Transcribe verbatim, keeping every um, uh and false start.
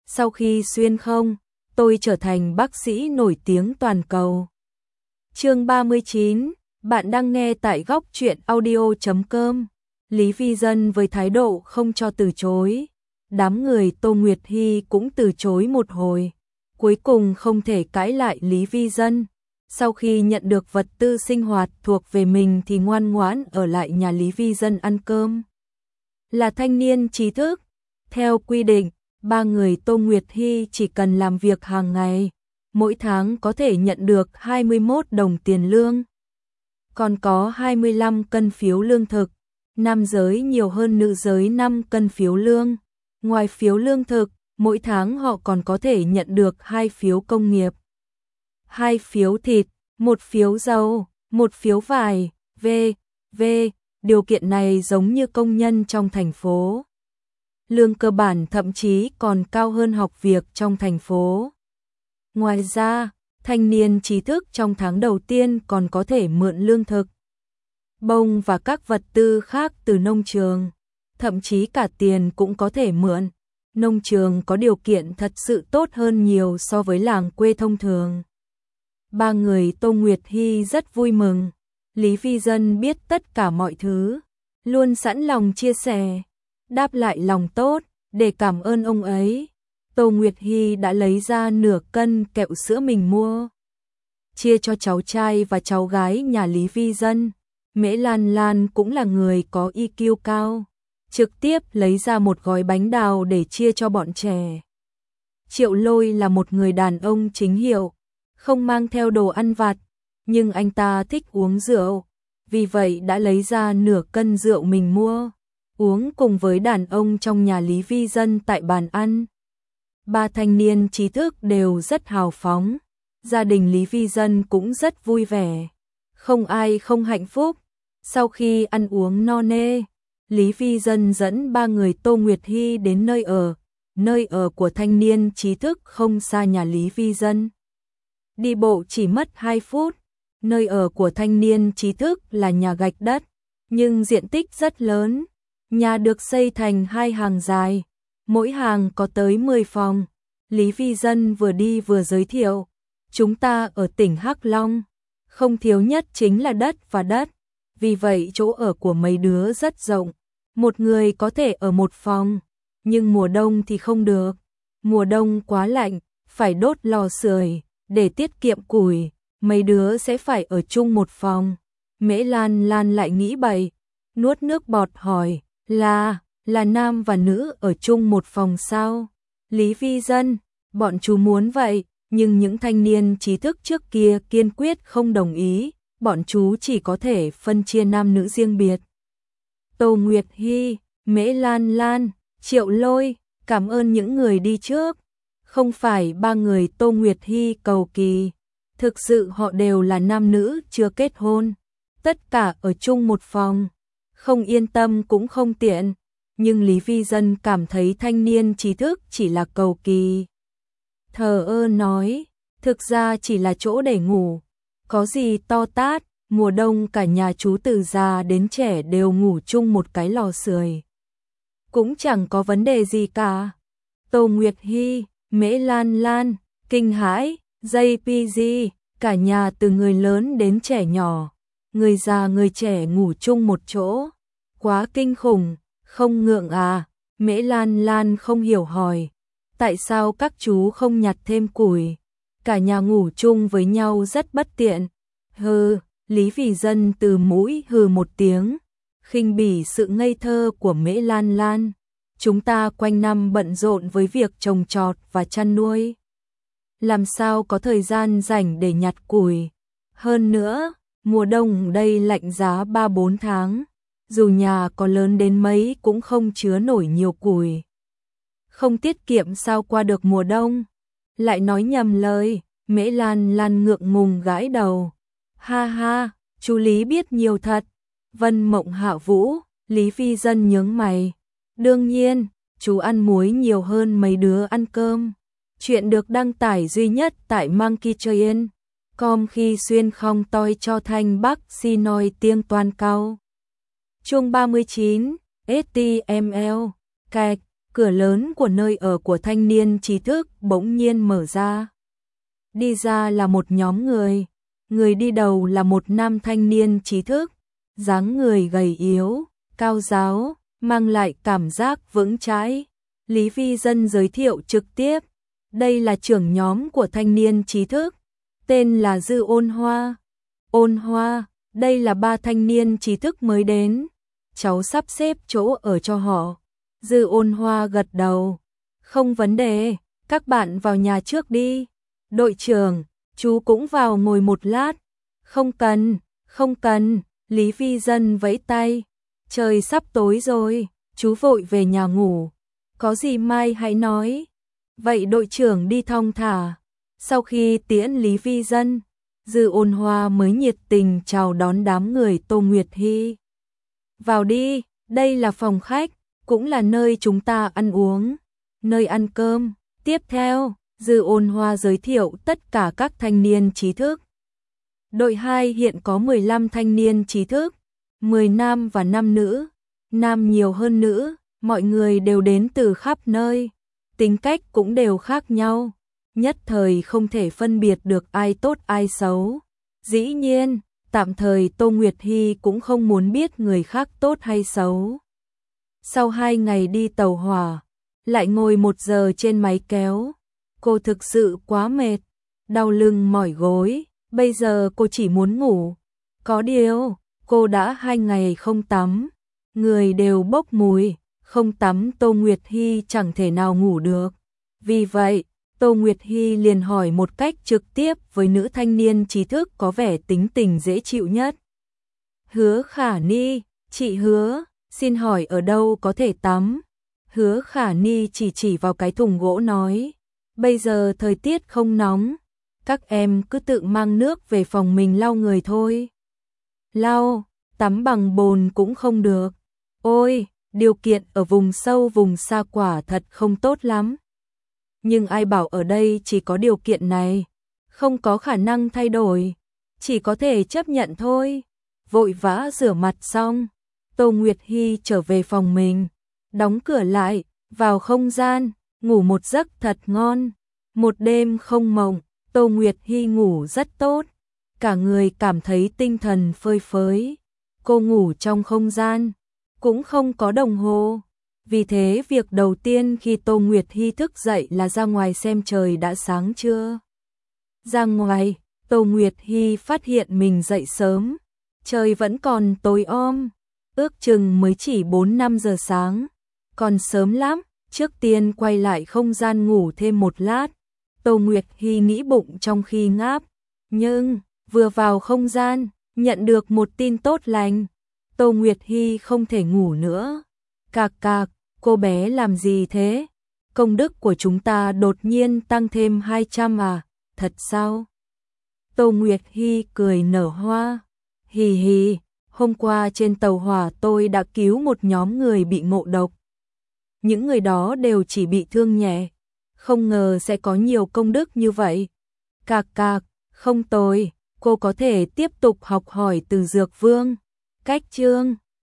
sau khi xuyên không, tôi trở thành bác sĩ nổi tiếng toàn cầu. Chương ba mươi chín, bạn đang nghe tại góc truyện audio chấm com. Lý Vi Dân với thái độ không cho từ chối. Đám người Tô Nguyệt Hy cũng từ chối một hồi. Cuối cùng không thể cãi lại Lý Vi Dân. Sau khi nhận được vật tư sinh hoạt thuộc về mình thì ngoan ngoãn ở lại nhà Lý Vi Dân ăn cơm. Là thanh niên trí thức. Theo quy định, ba người Tô Nguyệt Hy chỉ cần làm việc hàng ngày, mỗi tháng có thể nhận được hai mươi mốt đồng tiền lương. Còn có hai mươi lăm cân phiếu lương thực, nam giới nhiều hơn nữ giới năm cân phiếu lương. Ngoài phiếu lương thực, mỗi tháng họ còn có thể nhận được hai phiếu công nghiệp, hai phiếu thịt, một phiếu dầu, một phiếu vải, vân vân. Điều kiện này giống như công nhân trong thành phố. Lương cơ bản thậm chí còn cao hơn học việc trong thành phố. Ngoài ra, thanh niên trí thức trong tháng đầu tiên còn có thể mượn lương thực, bông và các vật tư khác từ nông trường, thậm chí cả tiền cũng có thể mượn. Nông trường có điều kiện thật sự tốt hơn nhiều so với làng quê thông thường. Ba người Tô Nguyệt Hy rất vui mừng. Lý Vi Dân biết tất cả mọi thứ, luôn sẵn lòng chia sẻ, đáp lại lòng tốt, để cảm ơn ông ấy. Tô Nguyệt Hy đã lấy ra nửa cân kẹo sữa mình mua, chia cho cháu trai và cháu gái nhà Lý Vi Dân. Mễ Lan Lan cũng là người có i kiu cao, trực tiếp lấy ra một gói bánh đào để chia cho bọn trẻ. Triệu Lôi là một người đàn ông chính hiệu, không mang theo đồ ăn vặt, nhưng anh ta thích uống rượu, vì vậy đã lấy ra nửa cân rượu mình mua, uống cùng với đàn ông trong nhà Lý Vi Dân tại bàn ăn. Ba thanh niên trí thức đều rất hào phóng, gia đình Lý Vi Dân cũng rất vui vẻ, không ai không hạnh phúc. Sau khi ăn uống no nê, Lý Vi Dân dẫn ba người Tô Nguyệt Hy đến nơi ở, nơi ở của thanh niên trí thức không xa nhà Lý Vi Dân. Đi bộ chỉ mất hai phút. Nơi ở của thanh niên trí thức là nhà gạch đất, nhưng diện tích rất lớn. Nhà được xây thành hai hàng dài, mỗi hàng có tới mười phòng. Lý Vi Dân vừa đi vừa giới thiệu, chúng ta ở tỉnh Hắc Long, không thiếu nhất chính là đất và đất, vì vậy chỗ ở của mấy đứa rất rộng, một người có thể ở một phòng, nhưng mùa đông thì không được, mùa đông quá lạnh, phải đốt lò sưởi để tiết kiệm củi, mấy đứa sẽ phải ở chung một phòng. Mễ Lan Lan lại nghĩ bậy, nuốt nước bọt hỏi, là, là nam và nữ ở chung một phòng sao? Lý Vi Dân, bọn chú muốn vậy, nhưng những thanh niên trí thức trước kia kiên quyết không đồng ý, bọn chú chỉ có thể phân chia nam nữ riêng biệt. Tô Nguyệt Hy, Mễ Lan Lan, Triệu Lôi, cảm ơn những người đi trước. Không phải ba người Tô Nguyệt Hy cầu kỳ, thực sự họ đều là nam nữ chưa kết hôn, tất cả ở chung một phòng, không yên tâm cũng không tiện, nhưng Lý Vi Dân cảm thấy thanh niên trí thức chỉ là cầu kỳ. Thờ ơ nói, thực ra chỉ là chỗ để ngủ, có gì to tát, mùa đông cả nhà chú từ già đến trẻ đều ngủ chung một cái lò sưởi, cũng chẳng có vấn đề gì cả. Tô Nguyệt Hy, Mễ Lan Lan, kinh hãi, gi pi gi, cả nhà từ người lớn đến trẻ nhỏ, người già người trẻ ngủ chung một chỗ, quá kinh khủng, không ngượng à? Mễ Lan Lan không hiểu hỏi, tại sao các chú không nhặt thêm củi, cả nhà ngủ chung với nhau rất bất tiện. Hừ, Lý Vi Dân từ mũi hừ một tiếng, khinh bỉ sự ngây thơ của Mễ Lan Lan. Chúng ta quanh năm bận rộn với việc trồng trọt và chăn nuôi, làm sao có thời gian rảnh để nhặt củi. Hơn nữa, mùa đông đây lạnh giá ba bốn tháng, dù nhà có lớn đến mấy cũng không chứa nổi nhiều củi. Không tiết kiệm sao qua được mùa đông. Lại nói nhầm lời, Mễ Lan Lan ngượng ngùng gãi đầu. Ha ha, chú Lý biết nhiều thật. Vân Mộng Hạ Vũ, Lý Vi Dân nhướng mày. Đương nhiên, chú ăn muối nhiều hơn mấy đứa ăn cơm. Chuyện được đăng tải duy nhất tại Monkey Train. Com khi xuyên không toi cho thanh bắc si nói tiếng toàn cao. Chương ba mươi chín, ếch ti em eo, cạch, cửa lớn của nơi ở của thanh niên trí thức bỗng nhiên mở ra. Đi ra là một nhóm người, người đi đầu là một nam thanh niên trí thức, dáng người gầy yếu, cao ráo, mang lại cảm giác vững chãi. Lý Vi Dân giới thiệu trực tiếp, đây là trưởng nhóm của thanh niên trí thức, tên là Dư Ôn Hoa. Ôn Hoa, đây là ba thanh niên trí thức mới đến, cháu sắp xếp chỗ ở cho họ. Dư Ôn Hoa gật đầu, không vấn đề, các bạn vào nhà trước đi. Đội trưởng, chú cũng vào ngồi một lát. Không cần, không cần, Lý Vi Dân vẫy tay. Trời sắp tối rồi, chú vội về nhà ngủ. Có gì mai hãy nói. Vậy đội trưởng đi thong thả. Sau khi tiễn Lý Vi Dân, Dư Ôn Hoa mới nhiệt tình chào đón đám người Tô Nguyệt Hy. Vào đi, đây là phòng khách, cũng là nơi chúng ta ăn uống, nơi ăn cơm. Tiếp theo, Dư Ôn Hoa giới thiệu tất cả các thanh niên trí thức. Đội hai hiện có mười lăm thanh niên trí thức, mười nam và năm nữ, nam nhiều hơn nữ, mọi người đều đến từ khắp nơi, tính cách cũng đều khác nhau, nhất thời không thể phân biệt được ai tốt ai xấu. Dĩ nhiên, tạm thời Tô Nguyệt Hy cũng không muốn biết người khác tốt hay xấu. Sau hai ngày đi tàu hỏa, lại ngồi một giờ trên máy kéo, cô thực sự quá mệt, đau lưng mỏi gối, bây giờ cô chỉ muốn ngủ. Có điều, cô đã hai ngày không tắm, người đều bốc mùi, không tắm Tô Nguyệt Hy chẳng thể nào ngủ được. Vì vậy, Tô Nguyệt Hy liền hỏi một cách trực tiếp với nữ thanh niên trí thức có vẻ tính tình dễ chịu nhất. Hứa Khả Ni, chị Hứa, xin hỏi ở đâu có thể tắm? Hứa Khả Ni chỉ chỉ vào cái thùng gỗ nói, bây giờ thời tiết không nóng, các em cứ tự mang nước về phòng mình lau người thôi. Lau, tắm bằng bồn cũng không được. Ôi, điều kiện ở vùng sâu vùng xa quả thật không tốt lắm. Nhưng ai bảo ở đây chỉ có điều kiện này, không có khả năng thay đổi, chỉ có thể chấp nhận thôi. Vội vã rửa mặt xong, Tô Nguyệt Hy trở về phòng mình, đóng cửa lại, vào không gian, ngủ một giấc thật ngon. Một đêm không mộng, Tô Nguyệt Hy ngủ rất tốt, cả người cảm thấy tinh thần phơi phới. Cô ngủ trong không gian, cũng không có đồng hồ. Vì thế việc đầu tiên khi Tô Nguyệt Hy thức dậy là ra ngoài xem trời đã sáng chưa. Ra ngoài, Tô Nguyệt Hy phát hiện mình dậy sớm, trời vẫn còn tối om, ước chừng mới chỉ bốn năm giờ sáng, còn sớm lắm. Trước tiên quay lại không gian ngủ thêm một lát, Tô Nguyệt Hy nghĩ bụng trong khi ngáp, nhưng vừa vào không gian, nhận được một tin tốt lành. Tô Nguyệt Hy không thể ngủ nữa. Cạc cạc, cô bé làm gì thế? Công đức của chúng ta đột nhiên tăng thêm hai trăm à? Thật sao? Tô Nguyệt Hy cười nở hoa. Hì hì, hôm qua trên tàu hỏa tôi đã cứu một nhóm người bị ngộ độc. Những người đó đều chỉ bị thương nhẹ, không ngờ sẽ có nhiều công đức như vậy. Cạc cạc, không tồi, cô có thể tiếp tục học hỏi từ Dược Vương. Cách chương